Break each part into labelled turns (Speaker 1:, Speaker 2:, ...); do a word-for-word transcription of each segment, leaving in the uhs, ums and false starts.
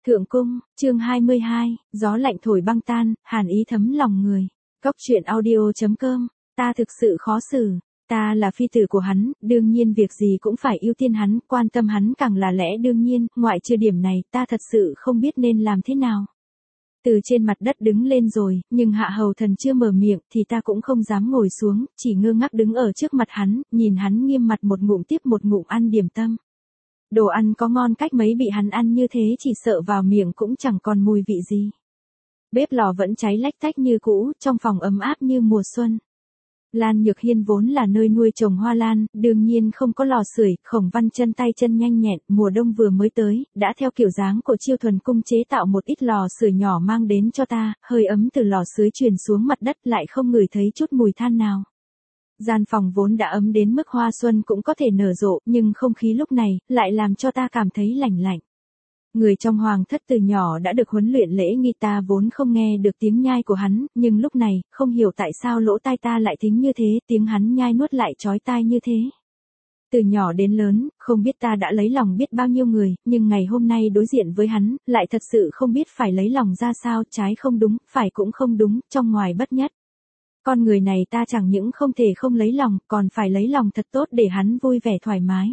Speaker 1: Thượng cung, chương hai mươi hai, gió lạnh thổi băng tan, hàn ý thấm lòng người. Cóc truyện audio chấm com, ta thực sự khó xử. Ta là phi tử của hắn, đương nhiên việc gì cũng phải ưu tiên hắn, quan tâm hắn càng là lẽ đương nhiên, ngoại trừ điểm này, ta thật sự không biết nên làm thế nào. Từ trên mặt đất đứng lên rồi, nhưng hạ hầu thần chưa mở miệng thì ta cũng không dám ngồi xuống, chỉ ngơ ngác đứng ở trước mặt hắn, nhìn hắn nghiêm mặt một ngụm tiếp một ngụm ăn điểm tâm. Đồ ăn có ngon cách mấy bị hắn ăn như thế chỉ sợ vào miệng cũng chẳng còn mùi vị gì. Bếp lò vẫn cháy lách tách như cũ, trong phòng ấm áp như mùa xuân. Lan Nhược Hiên vốn là nơi nuôi trồng hoa lan, đương nhiên không có lò sưởi, Khổng Văn chân tay chân nhanh nhẹn, mùa đông vừa mới tới, đã theo kiểu dáng của Chiêu Thuần cung chế tạo một ít lò sưởi nhỏ mang đến cho ta, hơi ấm từ lò sưởi truyền xuống mặt đất lại không ngửi thấy chút mùi than nào. Gian phòng vốn đã ấm đến mức hoa xuân cũng có thể nở rộ, nhưng không khí lúc này, lại làm cho ta cảm thấy lạnh lạnh. Người trong hoàng thất từ nhỏ đã được huấn luyện lễ nghi, ta vốn không nghe được tiếng nhai của hắn, nhưng lúc này, không hiểu tại sao lỗ tai ta lại thính như thế, tiếng hắn nhai nuốt lại chói tai như thế. Từ nhỏ đến lớn, không biết ta đã lấy lòng biết bao nhiêu người, nhưng ngày hôm nay đối diện với hắn, lại thật sự không biết phải lấy lòng ra sao, trái không đúng, phải cũng không đúng, trong ngoài bất nhất. Con người này ta chẳng những không thể không lấy lòng, còn phải lấy lòng thật tốt để hắn vui vẻ thoải mái.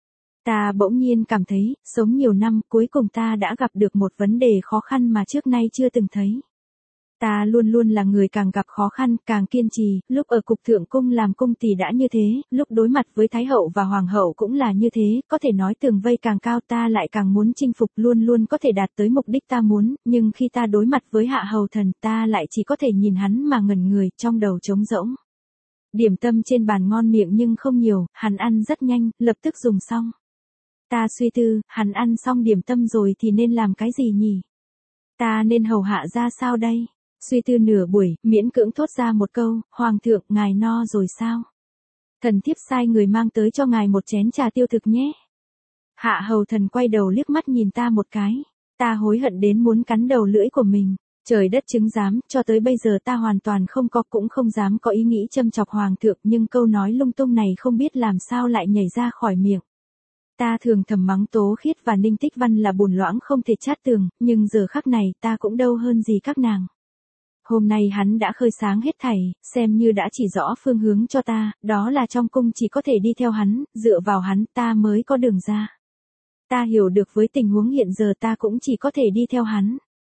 Speaker 1: Ta bỗng nhiên cảm thấy, sống nhiều năm, cuối cùng ta đã gặp được một vấn đề khó khăn mà trước nay chưa từng thấy. Ta luôn luôn là người càng gặp khó khăn, càng kiên trì, lúc ở cục thượng cung làm cung tỳ đã như thế, lúc đối mặt với thái hậu và hoàng hậu cũng là như thế, có thể nói tường vây càng cao ta lại càng muốn chinh phục, luôn luôn có thể đạt tới mục đích ta muốn, nhưng khi ta đối mặt với hạ hầu thần ta lại chỉ có thể nhìn hắn mà ngẩn người, trong đầu trống rỗng. Điểm tâm trên bàn ngon miệng nhưng không nhiều, hắn ăn rất nhanh, lập tức dùng xong. Ta suy tư, hắn ăn xong điểm tâm rồi thì nên làm cái gì nhỉ? Ta nên hầu hạ ra sao đây? Suy tư nửa buổi, miễn cưỡng thốt ra một câu, Hoàng thượng, ngài no rồi sao? Thần thiếp sai người mang tới cho ngài một chén trà tiêu thực nhé. Hạ hầu thần quay đầu liếc mắt nhìn ta một cái. Ta hối hận đến muốn cắn đầu lưỡi của mình. Trời đất chứng giám, cho tới bây giờ ta hoàn toàn không có cũng không dám có ý nghĩ châm chọc Hoàng thượng, nhưng câu nói lung tung này không biết làm sao lại nhảy ra khỏi miệng. Ta thường thầm mắng Tố Khiết và Ninh Tích Văn là bùn loãng không thể chát tường, nhưng giờ khắc này ta cũng đâu hơn gì các nàng. Hôm nay hắn đã khơi sáng hết thảy, xem như đã chỉ rõ phương hướng cho ta, đó là trong cung chỉ có thể đi theo hắn, dựa vào hắn ta mới có đường ra. Ta hiểu được với tình huống hiện giờ ta cũng chỉ có thể đi theo hắn.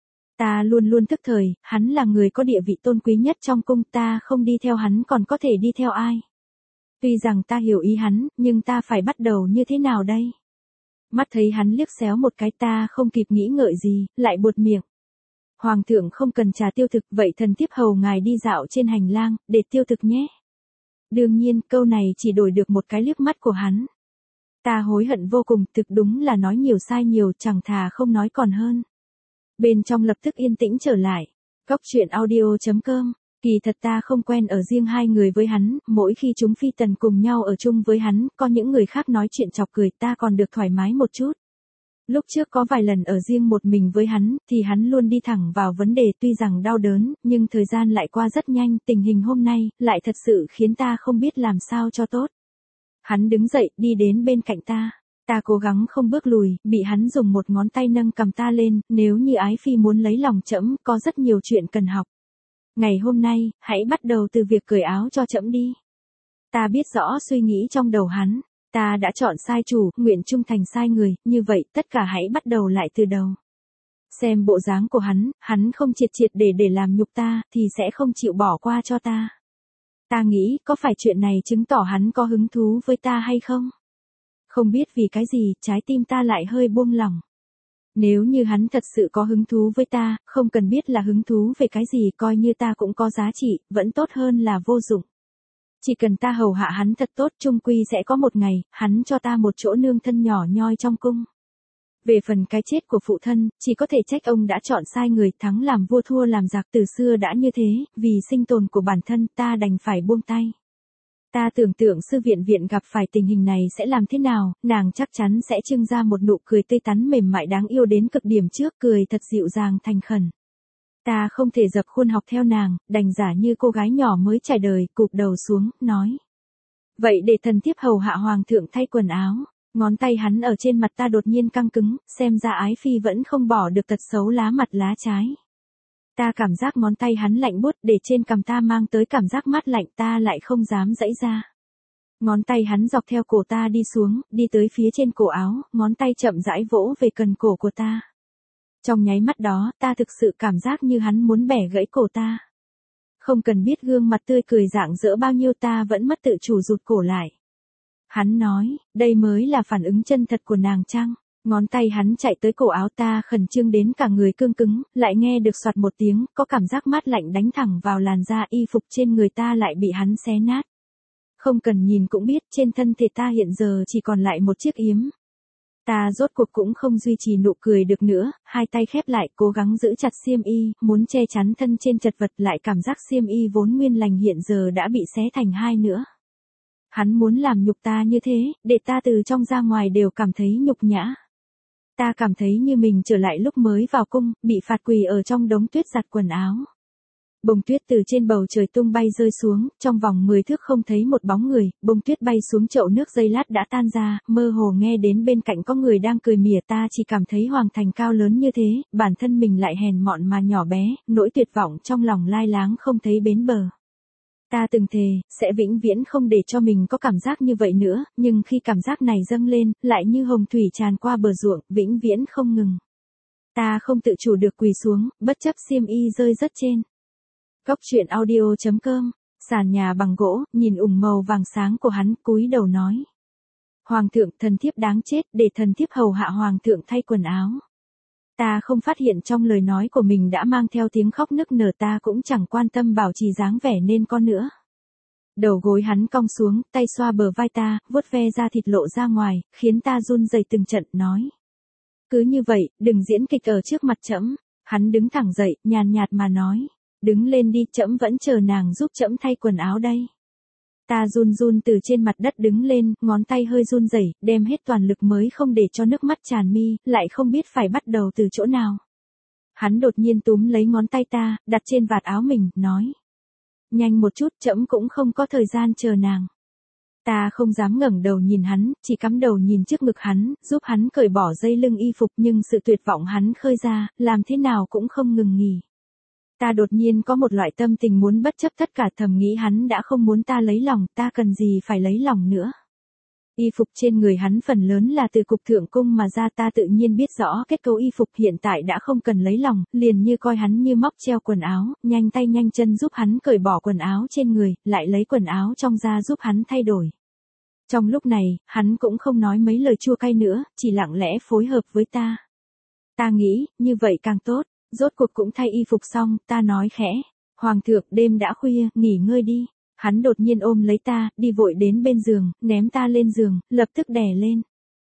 Speaker 1: Ta luôn luôn thức thời, hắn là người có địa vị tôn quý nhất trong cung, ta không đi theo hắn còn có thể đi theo ai. Tuy rằng ta hiểu ý hắn, nhưng ta phải bắt đầu như thế nào đây? Mắt thấy hắn liếc xéo một cái ta không kịp nghĩ ngợi gì, lại buột miệng. Hoàng thượng không cần trà tiêu thực, vậy thần thiếp hầu ngài đi dạo trên hành lang, để tiêu thực nhé. Đương nhiên, câu này chỉ đổi được một cái liếc mắt của hắn. Ta hối hận vô cùng, thực đúng là nói nhiều sai nhiều, chẳng thà không nói còn hơn. Bên trong lập tức yên tĩnh trở lại. Cóc truyện audio chấm com. Kỳ thật ta không quen ở riêng hai người với hắn, mỗi khi chúng phi tần cùng nhau ở chung với hắn, có những người khác nói chuyện chọc cười ta còn được thoải mái một chút. Lúc trước có vài lần ở riêng một mình với hắn, thì hắn luôn đi thẳng vào vấn đề tuy rằng đau đớn, nhưng thời gian lại qua rất nhanh, tình hình hôm nay, lại thật sự khiến ta không biết làm sao cho tốt. Hắn đứng dậy, đi đến bên cạnh ta. Ta cố gắng không bước lùi, bị hắn dùng một ngón tay nâng cầm ta lên, nếu như ái phi muốn lấy lòng trẫm, có rất nhiều chuyện cần học. Ngày hôm nay, hãy bắt đầu từ việc cởi áo cho trẫm đi. Ta biết rõ suy nghĩ trong đầu hắn. Ta đã chọn sai chủ, nguyện trung thành sai người, như vậy tất cả hãy bắt đầu lại từ đầu. Xem bộ dáng của hắn, hắn không triệt triệt để để làm nhục ta, thì sẽ không chịu bỏ qua cho ta. Ta nghĩ, có phải chuyện này chứng tỏ hắn có hứng thú với ta hay không? Không biết vì cái gì, trái tim ta lại hơi buông lỏng. Nếu như hắn thật sự có hứng thú với ta, không cần biết là hứng thú về cái gì, coi như ta cũng có giá trị, vẫn tốt hơn là vô dụng. Chỉ cần ta hầu hạ hắn thật tốt, chung quy sẽ có một ngày, hắn cho ta một chỗ nương thân nhỏ nhoi trong cung. Về phần cái chết của phụ thân, chỉ có thể trách ông đã chọn sai người, thắng làm vua thua làm giặc, từ xưa đã như thế, vì sinh tồn của bản thân ta đành phải buông tay. Ta tưởng tượng sư viện viện gặp phải tình hình này sẽ làm thế nào, nàng chắc chắn sẽ trưng ra một nụ cười tươi tắn mềm mại đáng yêu đến cực điểm trước, cười thật dịu dàng thành khẩn. Ta không thể dập khuôn học theo nàng, đành giả như cô gái nhỏ mới trải đời, cụp đầu xuống, nói. Vậy để thần thiếp hầu hạ hoàng thượng thay quần áo. Ngón tay hắn ở trên mặt ta đột nhiên căng cứng, xem ra Ái Phi vẫn không bỏ được tật xấu lá mặt lá trái. Ta cảm giác ngón tay hắn lạnh buốt để trên cằm ta mang tới cảm giác mát lạnh, ta lại không dám giãy ra. Ngón tay hắn dọc theo cổ ta đi xuống, đi tới phía trên cổ áo, ngón tay chậm rãi vỗ về cần cổ của ta. Trong nháy mắt đó, ta thực sự cảm giác như hắn muốn bẻ gãy cổ ta. Không cần biết gương mặt tươi cười rạng rỡ bao nhiêu, ta vẫn mất tự chủ rụt cổ lại. Hắn nói, đây mới là phản ứng chân thật của nàng chăng? Ngón tay hắn chạy tới cổ áo ta, khẩn trương đến cả người cương cứng, lại nghe được soạt một tiếng, có cảm giác mát lạnh đánh thẳng vào làn da, y phục trên người ta lại bị hắn xé nát. Không cần nhìn cũng biết trên thân thể ta hiện giờ chỉ còn lại một chiếc yếm. Ta rốt cuộc cũng không duy trì nụ cười được nữa, hai tay khép lại cố gắng giữ chặt xiêm y, muốn che chắn thân trên chật vật, lại cảm giác xiêm y vốn nguyên lành hiện giờ đã bị xé thành hai nữa. Hắn muốn làm nhục ta như thế, để ta từ trong ra ngoài đều cảm thấy nhục nhã. Ta cảm thấy như mình trở lại lúc mới vào cung, bị phạt quỳ ở trong đống tuyết giặt quần áo. Bông tuyết từ trên bầu trời tung bay rơi xuống, trong vòng mười thước không thấy một bóng người, bông tuyết bay xuống chậu nước giây lát đã tan ra, mơ hồ nghe đến bên cạnh có người đang cười mỉa, ta chỉ cảm thấy hoàng thành cao lớn như thế, bản thân mình lại hèn mọn mà nhỏ bé, nỗi tuyệt vọng trong lòng lai láng không thấy bến bờ. Ta từng thề, sẽ vĩnh viễn không để cho mình có cảm giác như vậy nữa, nhưng khi cảm giác này dâng lên, lại như hồng thủy tràn qua bờ ruộng, vĩnh viễn không ngừng. Ta không tự chủ được quỳ xuống, bất chấp xiêm y rơi rất trên. Góc truyện audio chấm com, sàn nhà bằng gỗ, nhìn ủng màu vàng sáng của hắn, cúi đầu nói. Hoàng thượng, thần thiếp đáng chết, để thần thiếp hầu hạ hoàng thượng thay quần áo. Ta không phát hiện trong lời nói của mình đã mang theo tiếng khóc nức nở, ta cũng chẳng quan tâm bảo trì dáng vẻ nên con nữa. Đầu gối hắn cong xuống, tay xoa bờ vai ta, vuốt ve da thịt lộ ra ngoài, khiến ta run rẩy từng trận, nói. Cứ như vậy, đừng diễn kịch ở trước mặt trẫm. Hắn đứng thẳng dậy, nhàn nhạt mà nói. Đứng lên đi, trẫm vẫn chờ nàng giúp trẫm thay quần áo đây. Ta run run từ trên mặt đất đứng lên, ngón tay hơi run rẩy, đem hết toàn lực mới không để cho nước mắt tràn mi, lại không biết phải bắt đầu từ chỗ nào. Hắn đột nhiên túm lấy ngón tay ta, đặt trên vạt áo mình, nói. Nhanh một chút, trẫm cũng không có thời gian chờ nàng. Ta không dám ngẩng đầu nhìn hắn, chỉ cắm đầu nhìn trước ngực hắn, giúp hắn cởi bỏ dây lưng y phục, nhưng sự tuyệt vọng hắn khơi ra, làm thế nào cũng không ngừng nghỉ. Ta đột nhiên có một loại tâm tình muốn bất chấp tất cả, thầm nghĩ hắn đã không muốn ta lấy lòng, ta cần gì phải lấy lòng nữa. Y phục trên người hắn phần lớn là từ cục thượng cung mà ra, ta tự nhiên biết rõ kết cấu y phục, hiện tại đã không cần lấy lòng, liền như coi hắn như móc treo quần áo, nhanh tay nhanh chân giúp hắn cởi bỏ quần áo trên người, lại lấy quần áo trong ra giúp hắn thay đổi. Trong lúc này, hắn cũng không nói mấy lời chua cay nữa, chỉ lặng lẽ phối hợp với ta. Ta nghĩ, như vậy càng tốt. Rốt cuộc cũng thay y phục xong, ta nói khẽ. Hoàng thượng, đêm đã khuya, nghỉ ngơi đi. Hắn đột nhiên ôm lấy ta, đi vội đến bên giường, ném ta lên giường, lập tức đè lên.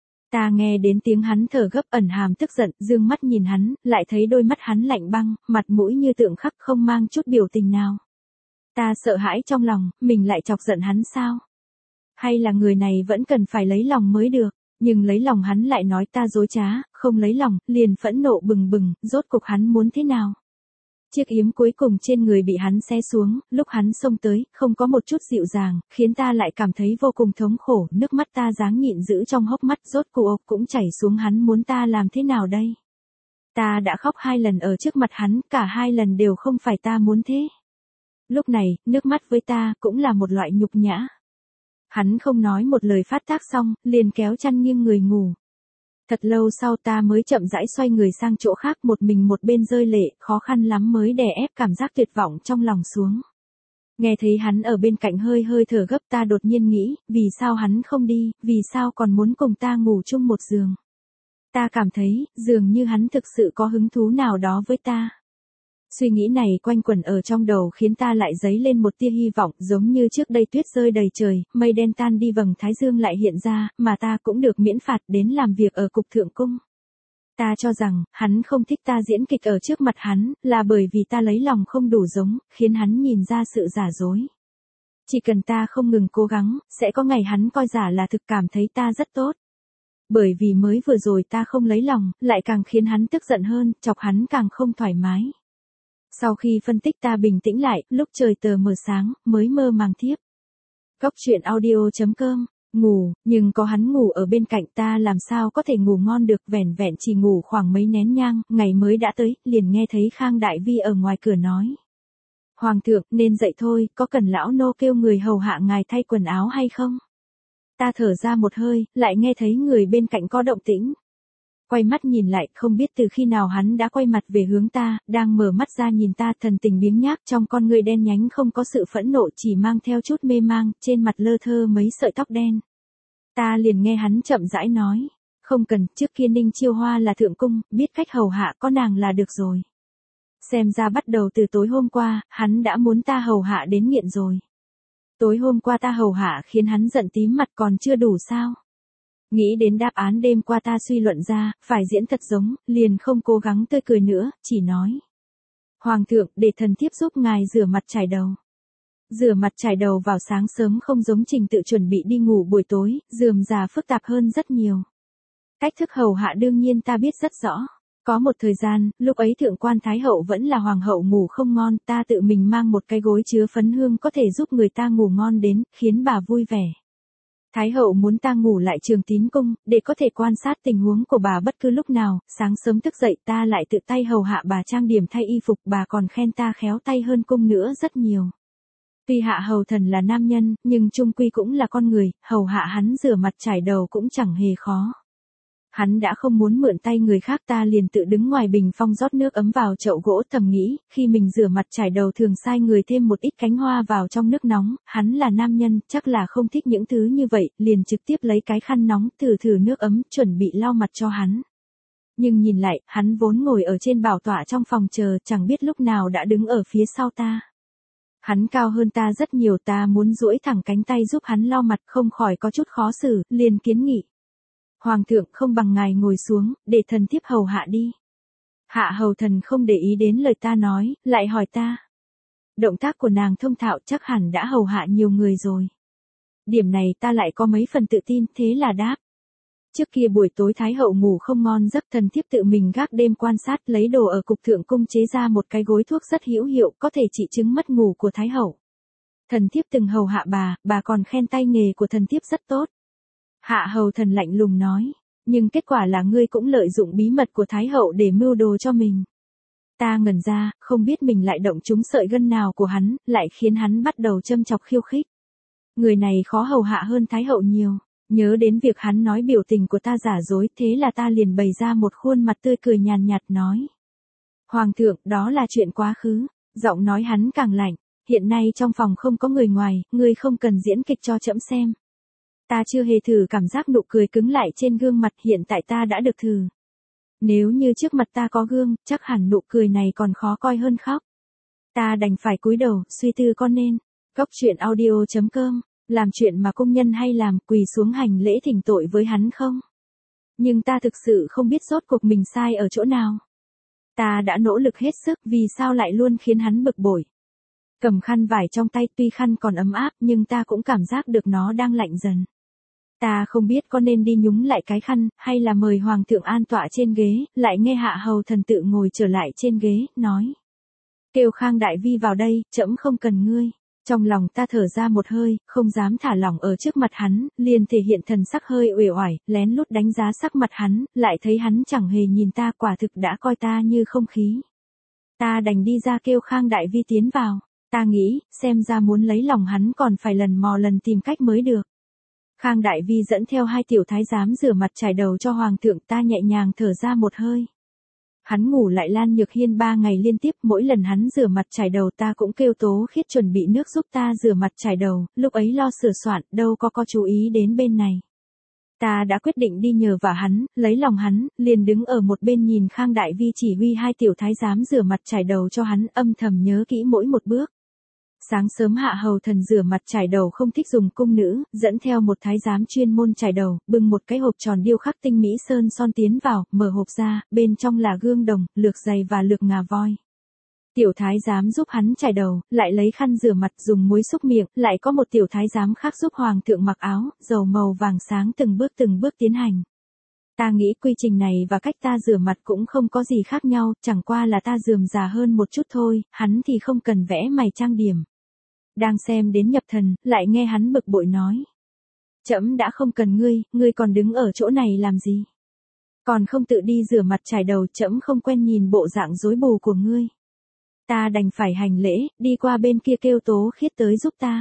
Speaker 1: Ta nghe đến tiếng hắn thở gấp, ẩn hàm tức giận, dương mắt nhìn hắn, lại thấy đôi mắt hắn lạnh băng, mặt mũi như tượng khắc, không mang chút biểu tình nào. Ta sợ hãi trong lòng, mình lại chọc giận hắn sao? Hay là người này vẫn cần phải lấy lòng mới được? Nhưng lấy lòng hắn lại nói ta dối trá, không lấy lòng, liền phẫn nộ bừng bừng, rốt cuộc hắn muốn thế nào? Chiếc yếm cuối cùng trên người bị hắn xé xuống, lúc hắn xông tới, không có một chút dịu dàng, khiến ta lại cảm thấy vô cùng thống khổ, nước mắt ta dáng nhịn giữ trong hốc mắt, rốt cuộc cũng chảy xuống, hắn muốn ta làm thế nào đây? Ta đã khóc hai lần ở trước mặt hắn, cả hai lần đều không phải ta muốn thế. Lúc này, nước mắt với ta cũng là một loại nhục nhã. Hắn không nói một lời, phát tác xong, liền kéo chăn nghiêng người ngủ. Thật lâu sau ta mới chậm rãi xoay người sang chỗ khác, một mình một bên rơi lệ, khó khăn lắm mới đè ép cảm giác tuyệt vọng trong lòng xuống. Nghe thấy hắn ở bên cạnh hơi hơi thở gấp, ta đột nhiên nghĩ, vì sao hắn không đi, vì sao còn muốn cùng ta ngủ chung một giường. Ta cảm thấy, dường như hắn thực sự có hứng thú nào đó với ta. Suy nghĩ này quanh quẩn ở trong đầu khiến ta lại dấy lên một tia hy vọng, giống như trước đây tuyết rơi đầy trời, mây đen tan đi, vầng thái dương lại hiện ra, mà ta cũng được miễn phạt đến làm việc ở cục thượng cung. Ta cho rằng, hắn không thích ta diễn kịch ở trước mặt hắn, là bởi vì ta lấy lòng không đủ giống, khiến hắn nhìn ra sự giả dối. Chỉ cần ta không ngừng cố gắng, sẽ có ngày hắn coi giả là thực, cảm thấy ta rất tốt. Bởi vì mới vừa rồi ta không lấy lòng, lại càng khiến hắn tức giận hơn, chọc hắn càng không thoải mái. Sau khi phân tích ta bình tĩnh lại, lúc trời tờ mờ sáng, mới mơ màng thiếp. Góc truyện audio chấm com Ngủ, nhưng có hắn ngủ ở bên cạnh ta làm sao có thể ngủ ngon được, vẻn vẹn chỉ ngủ khoảng mấy nén nhang, ngày mới đã tới, liền nghe thấy Khang Đại Vi ở ngoài cửa nói. Hoàng thượng, nên dậy thôi, có cần lão nô kêu người hầu hạ ngài thay quần áo hay không? Ta thở ra một hơi, lại nghe thấy người bên cạnh có động tĩnh. Quay mắt nhìn lại, không biết từ khi nào hắn đã quay mặt về hướng ta, đang mở mắt ra nhìn ta, thần tình biếng nhác, trong con ngươi đen nhánh không có sự phẫn nộ, chỉ mang theo chút mê mang, trên mặt lơ thơ mấy sợi tóc đen. Ta liền nghe hắn chậm rãi nói, không cần, trước kia Ninh Chiêu Hoa là thượng cung, biết cách hầu hạ có nàng là được rồi. Xem ra bắt đầu từ tối hôm qua, hắn đã muốn ta hầu hạ đến nghiện rồi. Tối hôm qua ta hầu hạ khiến hắn giận tím mặt còn chưa đủ sao? Nghĩ đến đáp án đêm qua ta suy luận ra, phải diễn thật giống, liền không cố gắng tươi cười nữa, chỉ nói. Hoàng thượng, để thần thiếp giúp ngài rửa mặt chải đầu. Rửa mặt chải đầu vào sáng sớm không giống trình tự chuẩn bị đi ngủ buổi tối, rườm rà phức tạp hơn rất nhiều. Cách thức hầu hạ đương nhiên ta biết rất rõ. Có một thời gian, lúc ấy thượng quan thái hậu vẫn là hoàng hậu ngủ không ngon, ta tự mình mang một cái gối chứa phấn hương có thể giúp người ta ngủ ngon đến, khiến bà vui vẻ. Thái hậu muốn ta ngủ lại Trường Tín cung, để có thể quan sát tình huống của bà bất cứ lúc nào, sáng sớm thức dậy ta lại tự tay hầu hạ bà trang điểm thay y phục, bà còn khen ta khéo tay hơn cung nữa rất nhiều. Tuy hạ hầu thần là nam nhân, nhưng chung quy cũng là con người, hầu hạ hắn rửa mặt chải đầu cũng chẳng hề khó. Hắn đã không muốn mượn tay người khác, ta liền tự đứng ngoài bình phong rót nước ấm vào chậu gỗ, thầm nghĩ, khi mình rửa mặt chải đầu thường sai người thêm một ít cánh hoa vào trong nước nóng, hắn là nam nhân, chắc là không thích những thứ như vậy, liền trực tiếp lấy cái khăn nóng thử thử nước ấm, chuẩn bị lau mặt cho hắn. Nhưng nhìn lại, hắn vốn ngồi ở trên bảo tọa trong phòng chờ, chẳng biết lúc nào đã đứng ở phía sau ta. Hắn cao hơn ta rất nhiều, ta muốn duỗi thẳng cánh tay giúp hắn lau mặt, không khỏi có chút khó xử, liền kiến nghị. Hoàng thượng, không bằng ngài ngồi xuống, để thần thiếp hầu hạ đi. Hạ hầu thần không để ý đến lời ta nói, lại hỏi ta. Động tác của nàng thông thạo, chắc hẳn đã hầu hạ nhiều người rồi. Điểm này ta lại có mấy phần tự tin, thế là đáp. Trước kia buổi tối thái hậu ngủ không ngon giấc, thần thiếp tự mình gác đêm quan sát, lấy đồ ở cục thượng cung chế ra một cái gối thuốc rất hữu hiệu, có thể trị chứng mất ngủ của thái hậu. Thần thiếp từng hầu hạ bà, bà còn khen tay nghề của thần thiếp rất tốt. Hạ hầu thần lạnh lùng nói, nhưng kết quả là ngươi cũng lợi dụng bí mật của thái hậu để mưu đồ cho mình. Ta ngẩn ra, không biết mình lại động trúng sợi gân nào của hắn, lại khiến hắn bắt đầu châm chọc khiêu khích. Người này khó hầu hạ hơn thái hậu nhiều. Nhớ đến việc hắn nói biểu tình của ta giả dối, thế là ta liền bày ra một khuôn mặt tươi cười nhàn nhạt nói. Hoàng thượng, đó là chuyện quá khứ. Giọng nói hắn càng lạnh, hiện nay trong phòng không có người ngoài, ngươi không cần diễn kịch cho trẫm xem. Ta chưa hề thử cảm giác nụ cười cứng lại trên gương mặt, hiện tại ta đã được thử. Nếu như trước mặt ta có gương, chắc hẳn nụ cười này còn khó coi hơn khóc. Ta đành phải cúi đầu, suy tư con nên. Góc truyện audio chấm com, làm chuyện mà công nhân hay làm, quỳ xuống hành lễ thỉnh tội với hắn không? Nhưng ta thực sự không biết rốt cuộc mình sai ở chỗ nào. Ta đã nỗ lực hết sức, vì sao lại luôn khiến hắn bực bội. Cầm khăn vải trong tay, tuy khăn còn ấm áp nhưng ta cũng cảm giác được nó đang lạnh dần. Ta không biết có nên đi nhúng lại cái khăn, hay là mời hoàng thượng an tọa trên ghế, lại nghe hạ hầu thần tự ngồi trở lại trên ghế, nói. Kêu Khang Đại Vi vào đây, trẫm không cần ngươi. Trong lòng ta thở ra một hơi, không dám thả lỏng ở trước mặt hắn, liền thể hiện thần sắc hơi uể oải, lén lút đánh giá sắc mặt hắn, lại thấy hắn chẳng hề nhìn ta, quả thực đã coi ta như không khí. Ta đành đi ra kêu Khang Đại Vi tiến vào. Ta nghĩ, xem ra muốn lấy lòng hắn còn phải lần mò lần tìm cách mới được. Khang Đại Vi dẫn theo hai tiểu thái giám rửa mặt chải đầu cho hoàng thượng, ta nhẹ nhàng thở ra một hơi. Hắn ngủ lại Lan Nhược Hiên ba ngày liên tiếp, mỗi lần hắn rửa mặt chải đầu ta cũng kêu Tố Khiết chuẩn bị nước giúp ta rửa mặt chải đầu, lúc ấy lo sửa soạn, đâu có có chú ý đến bên này. Ta đã quyết định đi nhờ vả hắn, lấy lòng hắn, liền đứng ở một bên nhìn Khang Đại Vi chỉ huy hai tiểu thái giám rửa mặt chải đầu cho hắn, âm thầm nhớ kỹ mỗi một bước. Sáng sớm hạ hầu thần rửa mặt chải đầu không thích dùng cung nữ, dẫn theo một thái giám chuyên môn chải đầu, bưng một cái hộp tròn điêu khắc tinh mỹ sơn son tiến vào, mở hộp ra, bên trong là gương đồng, lược giày và lược ngà voi. Tiểu thái giám giúp hắn chải đầu, lại lấy khăn rửa mặt dùng muối xúc miệng, lại có một tiểu thái giám khác giúp hoàng thượng mặc áo, dầu màu vàng sáng từng bước từng bước tiến hành. Ta nghĩ quy trình này và cách ta rửa mặt cũng không có gì khác nhau, chẳng qua là ta rườm rà hơn một chút thôi, hắn thì không cần vẽ mày trang điểm. Đang xem đến nhập thần, lại nghe hắn bực bội nói. Trẫm đã không cần ngươi, ngươi còn đứng ở chỗ này làm gì? Còn không tự đi rửa mặt chải đầu, trẫm không quen nhìn bộ dạng rối bù của ngươi. Ta đành phải hành lễ, đi qua bên kia kêu Tố Khiết tới giúp ta.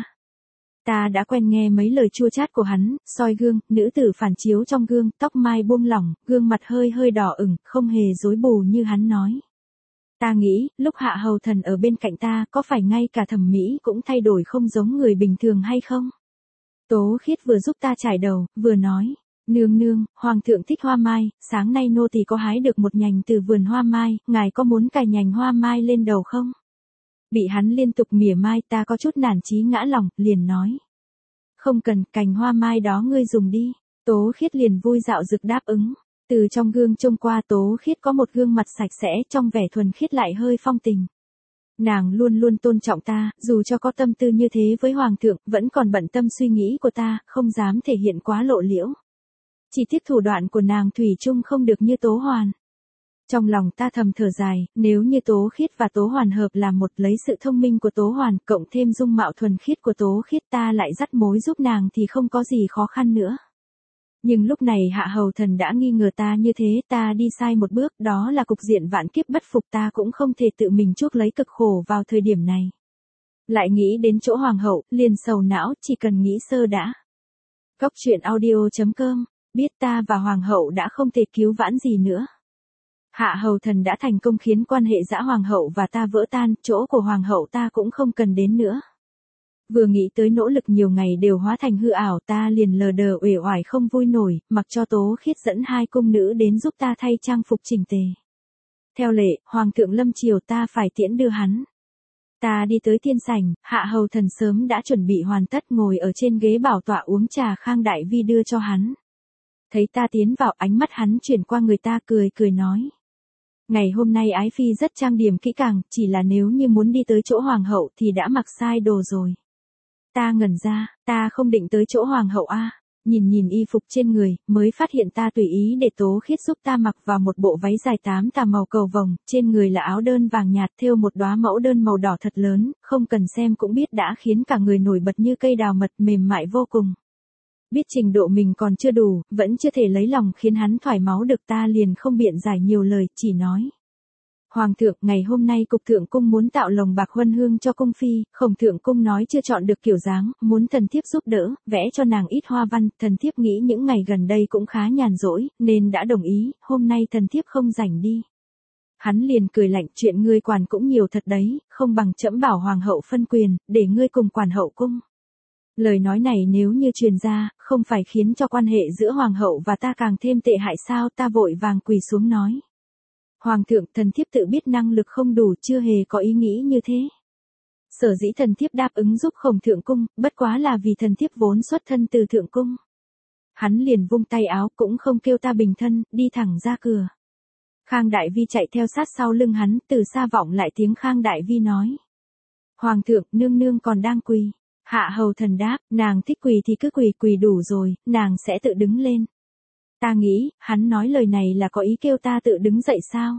Speaker 1: Ta đã quen nghe mấy lời chua chát của hắn, soi gương, nữ tử phản chiếu trong gương, tóc mai buông lỏng, gương mặt hơi hơi đỏ ửng, không hề rối bù như hắn nói. Ta nghĩ, lúc Hạ Hầu Thần ở bên cạnh ta, có phải ngay cả thẩm mỹ cũng thay đổi không giống người bình thường hay không? Tố Khiết vừa giúp ta chải đầu, vừa nói, nương nương, hoàng thượng thích hoa mai, sáng nay nô tỳ có hái được một nhành từ vườn hoa mai, ngài có muốn cài nhành hoa mai lên đầu không? Bị hắn liên tục mỉa mai, ta có chút nản chí ngã lòng, liền nói. Không cần, cành hoa mai đó ngươi dùng đi. Tố Khiết liền vui dạo dực đáp ứng. Từ trong gương trông qua, Tố Khiết có một gương mặt sạch sẽ, trong vẻ thuần khiết lại hơi phong tình. Nàng luôn luôn tôn trọng ta, dù cho có tâm tư như thế với hoàng thượng, vẫn còn bận tâm suy nghĩ của ta, không dám thể hiện quá lộ liễu. Chỉ tiếc thủ đoạn của nàng thủy chung không được như Tố Hoàn. Trong lòng ta thầm thở dài, nếu như Tố Khiết và Tố Hoàn hợp làm một, lấy sự thông minh của Tố Hoàn, cộng thêm dung mạo thuần khiết của Tố Khiết, ta lại dắt mối giúp nàng thì không có gì khó khăn nữa. Nhưng lúc này Hạ Hầu Thần đã nghi ngờ ta như thế, ta đi sai một bước, đó là cục diện vạn kiếp bất phục, ta cũng không thể tự mình chuốc lấy cực khổ vào thời điểm này. Lại nghĩ đến chỗ hoàng hậu, liền sầu não, chỉ cần nghĩ sơ đã. Góc truyện audio chấm com, biết ta và hoàng hậu đã không thể cứu vãn gì nữa. Hạ Hầu Thần đã thành công khiến quan hệ giữa hoàng hậu và ta vỡ tan, chỗ của hoàng hậu ta cũng không cần đến nữa. Vừa nghĩ tới nỗ lực nhiều ngày đều hóa thành hư ảo, ta liền lờ đờ uể oải không vui nổi, mặc cho Tố Khiết dẫn hai cung nữ đến giúp ta thay trang phục chỉnh tề. Theo lệ, hoàng thượng lâm triều, ta phải tiễn đưa hắn. Ta đi tới thiên sảnh, Hạ Hầu Thần sớm đã chuẩn bị hoàn tất, ngồi ở trên ghế bảo tọa uống trà, Khang Đại Vi đưa cho hắn. Thấy ta tiến vào, ánh mắt hắn chuyển qua người ta, cười cười nói. Ngày hôm nay ái phi rất trang điểm kỹ càng, chỉ là nếu như muốn đi tới chỗ hoàng hậu thì đã mặc sai đồ rồi. Ta ngẩn ra, ta không định tới chỗ hoàng hậu a. Nhìn nhìn y phục trên người, mới phát hiện ta tùy ý để Tố Khiết giúp ta mặc vào một bộ váy dài tám tà màu cầu vồng, trên người là áo đơn vàng nhạt thêu một đóa mẫu đơn màu đỏ thật lớn, không cần xem cũng biết đã khiến cả người nổi bật như cây đào mật, mềm mại vô cùng. Biết trình độ mình còn chưa đủ, vẫn chưa thể lấy lòng khiến hắn thoải máu được, ta liền không biện giải nhiều lời, chỉ nói. Hoàng thượng, ngày hôm nay cục thượng cung muốn tạo lồng bạc huân hương cho cung phi, Khổng thượng cung nói chưa chọn được kiểu dáng, muốn thần thiếp giúp đỡ, vẽ cho nàng ít hoa văn, thần thiếp nghĩ những ngày gần đây cũng khá nhàn rỗi, nên đã đồng ý, hôm nay thần thiếp không rảnh đi. Hắn liền cười lạnh, chuyện ngươi quản cũng nhiều thật đấy, không bằng trẫm bảo hoàng hậu phân quyền, để ngươi cùng quản hậu cung. Lời nói này nếu như truyền ra, không phải khiến cho quan hệ giữa hoàng hậu và ta càng thêm tệ hại sao? Ta vội vàng quỳ xuống nói. Hoàng thượng, thần thiếp tự biết năng lực không đủ, chưa hề có ý nghĩ như thế. Sở dĩ thần thiếp đáp ứng giúp Khổng thượng cung, bất quá là vì thần thiếp vốn xuất thân từ thượng cung. Hắn liền vung tay áo, cũng không kêu ta bình thân, đi thẳng ra cửa. Khang Đại Vi chạy theo sát sau lưng hắn, từ xa vọng lại tiếng Khang Đại Vi nói. Hoàng thượng, nương nương còn đang quỳ. Hạ Hầu Thần đáp, nàng thích quỳ thì cứ quỳ, quỳ đủ rồi, nàng sẽ tự đứng lên. Ta nghĩ, hắn nói lời này là có ý kêu ta tự đứng dậy sao?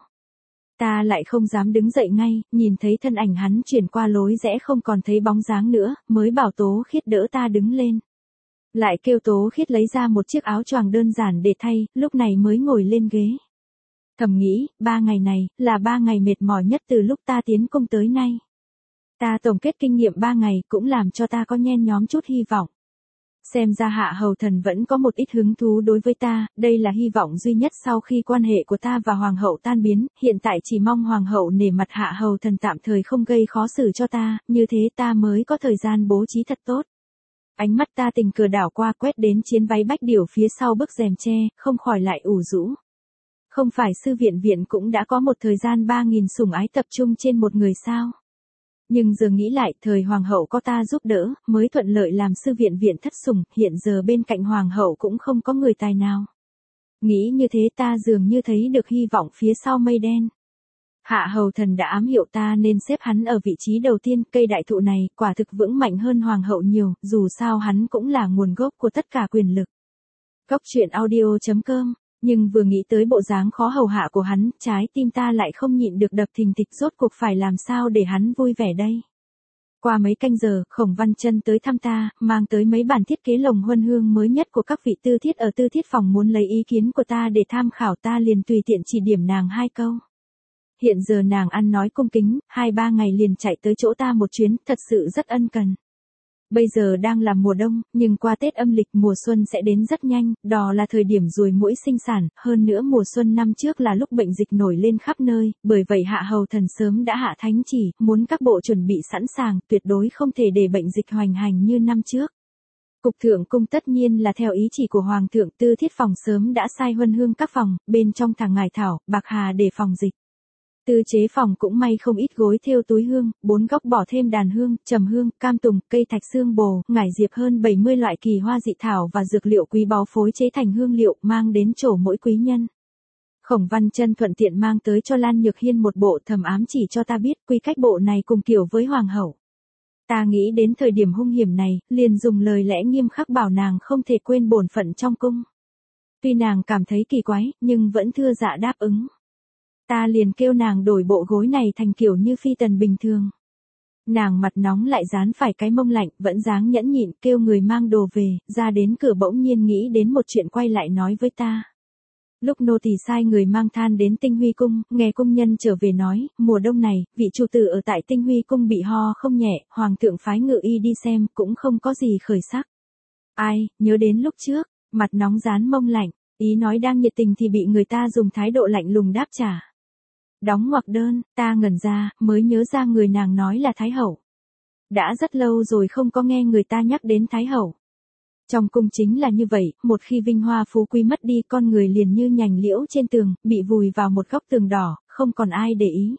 Speaker 1: Ta lại không dám đứng dậy ngay, nhìn thấy thân ảnh hắn chuyển qua lối rẽ không còn thấy bóng dáng nữa, mới bảo Tố Khiết đỡ ta đứng lên. Lại kêu Tố Khiết lấy ra một chiếc áo choàng đơn giản để thay, lúc này mới ngồi lên ghế. Thầm nghĩ, ba ngày này, là ba ngày mệt mỏi nhất từ lúc ta tiến cung tới nay. Ta tổng kết kinh nghiệm ba ngày cũng làm cho ta có nhen nhóm chút hy vọng. Xem ra Hạ Hầu Thần vẫn có một ít hứng thú đối với ta, đây là hy vọng duy nhất sau khi quan hệ của ta và Hoàng hậu tan biến, hiện tại chỉ mong Hoàng hậu nể mặt Hạ Hầu Thần tạm thời không gây khó xử cho ta, như thế ta mới có thời gian bố trí thật tốt. Ánh mắt ta tình cờ đảo qua quét đến chiến váy bách điểu phía sau bức rèm tre, không khỏi lại ủ rũ. Không phải sư viện viện cũng đã có một thời gian ba nghìn sủng ái tập trung trên một người sao? Nhưng giờ nghĩ lại, thời hoàng hậu có ta giúp đỡ, mới thuận lợi làm sư viện viện thất sủng, hiện giờ bên cạnh hoàng hậu cũng không có người tài nào. Nghĩ như thế ta dường như thấy được hy vọng phía sau mây đen. Hạ Hầu Thần đã ám hiệu ta nên xếp hắn ở vị trí đầu tiên, cây đại thụ này, quả thực vững mạnh hơn hoàng hậu nhiều, dù sao hắn cũng là nguồn gốc của tất cả quyền lực. Góc truyện audio chấm com. Nhưng vừa nghĩ tới bộ dáng khó hầu hạ của hắn, trái tim ta lại không nhịn được đập thình thịch, rốt cuộc phải làm sao để hắn vui vẻ đây. Qua mấy canh giờ, Khổng Văn Chân tới thăm ta, mang tới mấy bản thiết kế lồng huân hương mới nhất của các vị tư thiết ở tư thiết phòng muốn lấy ý kiến của ta để tham khảo, ta liền tùy tiện chỉ điểm nàng hai câu. Hiện giờ nàng ăn nói cung kính, hai ba ngày liền chạy tới chỗ ta một chuyến, thật sự rất ân cần. Bây giờ đang là mùa đông, nhưng qua Tết âm lịch mùa xuân sẽ đến rất nhanh, đó là thời điểm ruồi muỗi sinh sản, hơn nữa mùa xuân năm trước là lúc bệnh dịch nổi lên khắp nơi, bởi vậy Hạ Hầu Thần sớm đã hạ thánh chỉ, muốn các bộ chuẩn bị sẵn sàng, tuyệt đối không thể để bệnh dịch hoành hành như năm trước. Cục thượng cung tất nhiên là theo ý chỉ của Hoàng thượng, tư thiết phòng sớm đã sai huân hương các phòng, bên trong thẳng ngải thảo, bạc hà để phòng dịch. Tư chế phòng cũng may không ít gối thêu túi hương, bốn góc bỏ thêm đàn hương, trầm hương, cam tùng, cây thạch xương bồ, ngải diệp hơn bảy mươi loại kỳ hoa dị thảo và dược liệu quý báu phối chế thành hương liệu mang đến chỗ mỗi quý nhân. Khổng Văn Chân thuận tiện mang tới cho Lan Nhược Hiên một bộ, thầm ám chỉ cho ta biết quy cách bộ này cùng kiểu với hoàng hậu. Ta nghĩ đến thời điểm hung hiểm này, liền dùng lời lẽ nghiêm khắc bảo nàng không thể quên bổn phận trong cung. Tuy nàng cảm thấy kỳ quái, nhưng vẫn thưa dạ đáp ứng. Ta liền kêu nàng đổi bộ gối này thành kiểu như phi tần bình thường. Nàng mặt nóng lại dán phải cái mông lạnh, vẫn dáng nhẫn nhịn, kêu người mang đồ về, ra đến cửa bỗng nhiên nghĩ đến một chuyện quay lại nói với ta. Lúc nô tỳ sai người mang than đến Tinh Huy cung, nghe cung nhân trở về nói, mùa đông này, vị chủ tử ở tại Tinh Huy cung bị ho không nhẹ, hoàng thượng phái ngự y đi xem, cũng không có gì khởi sắc. Ai, nhớ đến lúc trước, mặt nóng dán mông lạnh, ý nói đang nhiệt tình thì bị người ta dùng thái độ lạnh lùng đáp trả. Đóng ngoặc đơn, ta ngẩn ra, mới nhớ ra người nàng nói là Thái Hậu. Đã rất lâu rồi không có nghe người ta nhắc đến Thái Hậu. Trong cung chính là như vậy, một khi vinh hoa phú quý mất đi, con người liền như nhành liễu trên tường, bị vùi vào một góc tường đỏ, không còn ai để ý.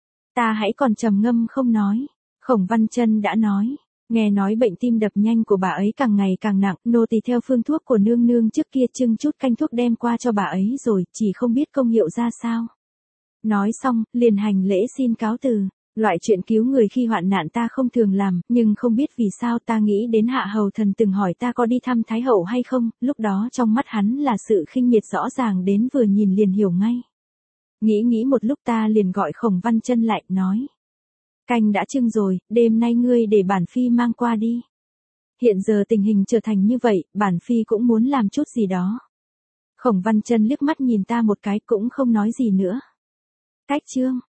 Speaker 1: Ta hãy còn trầm ngâm không nói. Khổng Văn Chân đã nói, nghe nói bệnh tim đập nhanh của bà ấy càng ngày càng nặng, nô tỳ theo phương thuốc của nương nương trước kia trưng chút canh thuốc đem qua cho bà ấy rồi, chỉ không biết công hiệu ra sao. Nói xong, liền hành lễ xin cáo từ. Loại chuyện cứu người khi hoạn nạn ta không thường làm, nhưng không biết vì sao ta nghĩ đến Hạ Hầu Thần từng hỏi ta có đi thăm Thái Hậu hay không, lúc đó trong mắt hắn là sự khinh miệt rõ ràng đến vừa nhìn liền hiểu ngay. Nghĩ nghĩ một lúc ta liền gọi Khổng Văn Chân lại, nói. Canh đã trưng rồi, đêm nay ngươi để bản phi mang qua đi. Hiện giờ tình hình trở thành như vậy, bản phi cũng muốn làm chút gì đó. Khổng Văn Chân liếc mắt nhìn ta một cái cũng không nói gì nữa. Cách chương